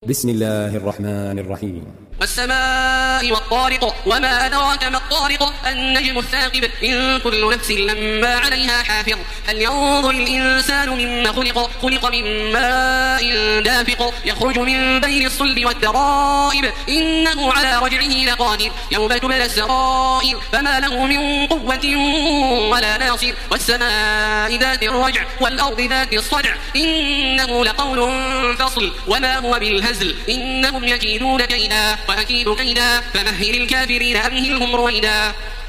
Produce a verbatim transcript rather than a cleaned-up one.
بسم الله الرحمن الرحيم. والسماء والطارق وما أدراك ما الطارق النجم الثاقب إن كل نفس لما عليها حافظ هل ينظر الإنسان مما خلق خلق من ماء دافق يخرج من بين الصلب والترائب إنه على رجعه لقادر يوم تبلى السرائر فما له من قوة ولا ناصر والسماء ذات الرجع والأرض ذات الصدع إنه لقول فصل وما هو بالهزل إنهم يكيدون كيدا وأكيد كيدا فمهل الكافرين أمهلهم رويدا.